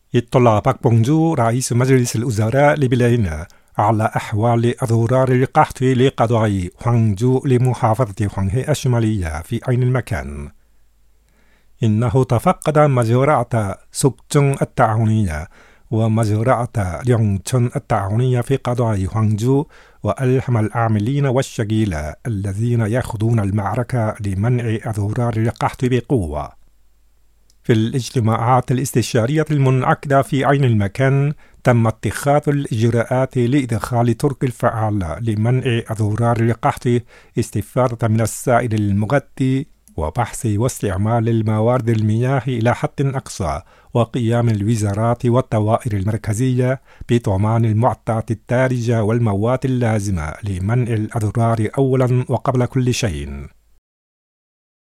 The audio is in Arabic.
اطلع باك بونجو رئيس مجلس الوزراء لبلاد على أحوال أضرار القحط لقضاء هوانجو لمحافظة هوانغهي الشمالية في عين المكان. إنه تفقد مزرعة سوكجون التعاونية ومزرعة ليونغتشون التعاونية في قضاء هوانجو، وألهم العاملين والشغيلة الذين يخوضون المعركة لمنع أضرار القحط بقوة. في الاجتماعات الاستشارية المنعقدة في عين المكان تم اتخاذ الإجراءات لإدخال طرق الفعالة لمنع أضرار القحط، استفادة من السائل المغذي وبحث واستعمال الموارد المياه إلى حد أقصى، وقيام الوزارات والدوائر المركزية بضمان المعطيات الدارجة والمواد اللازمة لمنع الأضرار أولا وقبل كل شيء.